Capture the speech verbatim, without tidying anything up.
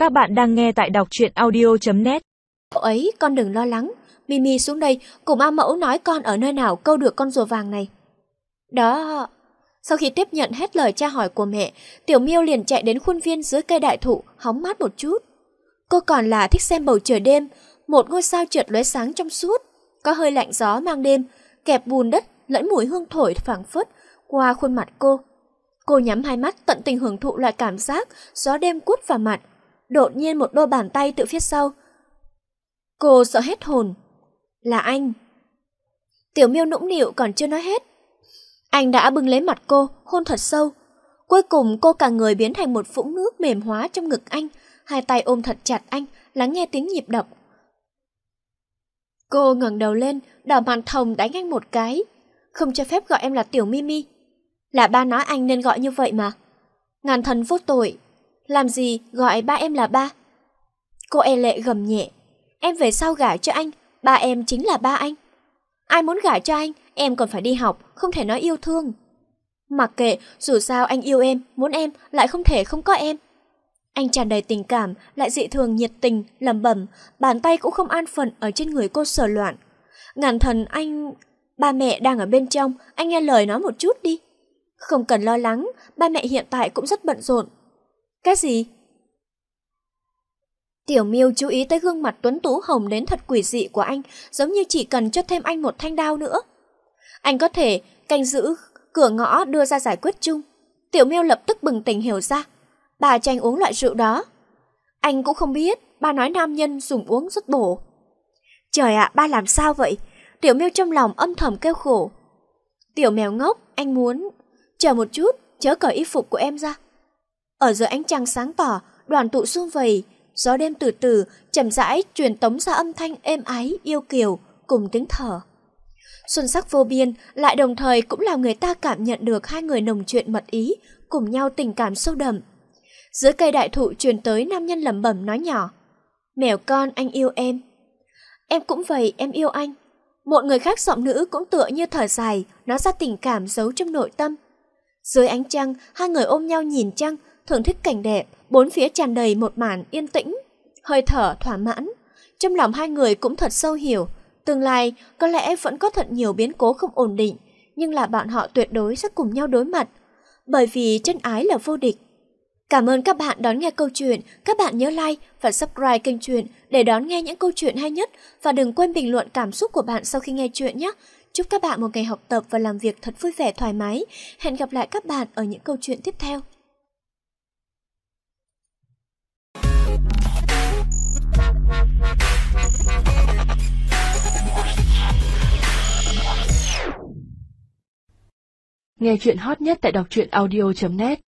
Các bạn đang nghe tại đọc truyện audio chấm net. Cậu ấy, con đừng lo lắng. Mimi xuống đây, cùng A Mẫu nói con ở nơi nào câu được con rùa vàng này. Đó... Sau khi tiếp nhận hết lời tra hỏi của mẹ, Tiểu Miêu liền chạy đến khuôn viên dưới cây đại thụ, hóng mát một chút. Cô còn là thích xem bầu trời đêm, một ngôi sao trượt lóe sáng trong suốt, có hơi lạnh gió mang đêm, kẹp bùn đất lẫn mùi hương thổi phảng phất qua khuôn mặt cô. Cô nhắm hai mắt tận tình hưởng thụ loại cảm giác gió đêm quất vào mặt. Đột nhiên một đôi bàn tay từ phía sau. Cô sợ hết hồn. Là anh. Tiểu Miêu nũng nịu còn chưa nói hết. Anh đã bưng lấy mặt cô, hôn thật sâu. Cuối cùng cô cả người biến thành một vũng nước mềm hóa trong ngực anh, hai tay ôm thật chặt anh, lắng nghe tiếng nhịp đập. Cô ngẩng đầu lên, đỏ mặt thòng đánh anh một cái. Không cho phép gọi em là Tiểu Mimi. Là ba nói anh nên gọi như vậy mà. Ngàn thần vô tội. Làm gì gọi ba em là ba? Cô e lệ gầm nhẹ. Em về sau gả cho anh, ba em chính là ba anh. Ai muốn gả cho anh, em còn phải đi học, không thể nói yêu thương. Mặc kệ, dù sao anh yêu em, muốn em, lại không thể không có em. Anh tràn đầy tình cảm, lại dị thường nhiệt tình, lẩm bẩm, bàn tay cũng không an phận ở trên người cô sờ loạn. Ngàn thần anh... Ba mẹ đang ở bên trong, anh nghe lời nói một chút đi. Không cần lo lắng, ba mẹ hiện tại cũng rất bận rộn. Cái gì? Tiểu Miêu chú ý tới gương mặt tuấn tú hồng đến thật quỷ dị của anh, giống như chỉ cần cho thêm anh một thanh đao nữa. Anh có thể canh giữ cửa ngõ đưa ra giải quyết chung. Tiểu Miêu lập tức bừng tỉnh hiểu ra. Bà cho anh uống loại rượu đó. Anh cũng không biết, ba nói nam nhân dùng uống rất bổ. Trời ạ, ba làm sao vậy? Tiểu Miêu trong lòng âm thầm kêu khổ. Tiểu mèo ngốc, anh muốn... Chờ một chút, chớ cởi y phục của em ra. Ở dưới ánh trăng sáng tỏ, đoàn tụ sum vầy, gió đêm từ từ, chậm rãi truyền tống ra âm thanh êm ái, yêu kiều, cùng tiếng thở. Xuân sắc vô biên, lại đồng thời cũng làm người ta cảm nhận được hai người nồng chuyện mật ý, cùng nhau tình cảm sâu đậm. Dưới cây đại thụ truyền tới nam nhân lẩm bẩm nói nhỏ. Mèo con, anh yêu em. Em cũng vậy, em yêu anh. Một người khác giọng nữ cũng tựa như thở dài, nói ra tình cảm giấu trong nội tâm. Dưới ánh trăng, hai người ôm nhau nhìn trăng, thưởng thức cảnh đẹp, bốn phía tràn đầy một màn yên tĩnh, hơi thở thỏa mãn. Trong lòng hai người cũng thật sâu hiểu, tương lai có lẽ vẫn có thật nhiều biến cố không ổn định, nhưng là bọn họ tuyệt đối sẽ cùng nhau đối mặt, bởi vì chân ái là vô địch. Cảm ơn các bạn đón nghe câu chuyện, các bạn nhớ like và subscribe kênh truyện để đón nghe những câu chuyện hay nhất và đừng quên bình luận cảm xúc của bạn sau khi nghe chuyện nhé. Chúc các bạn một ngày học tập và làm việc thật vui vẻ thoải mái. Hẹn gặp lại các bạn ở những câu chuyện tiếp theo. Nghe chuyện hot nhất tại đọc truyện audio chấm net.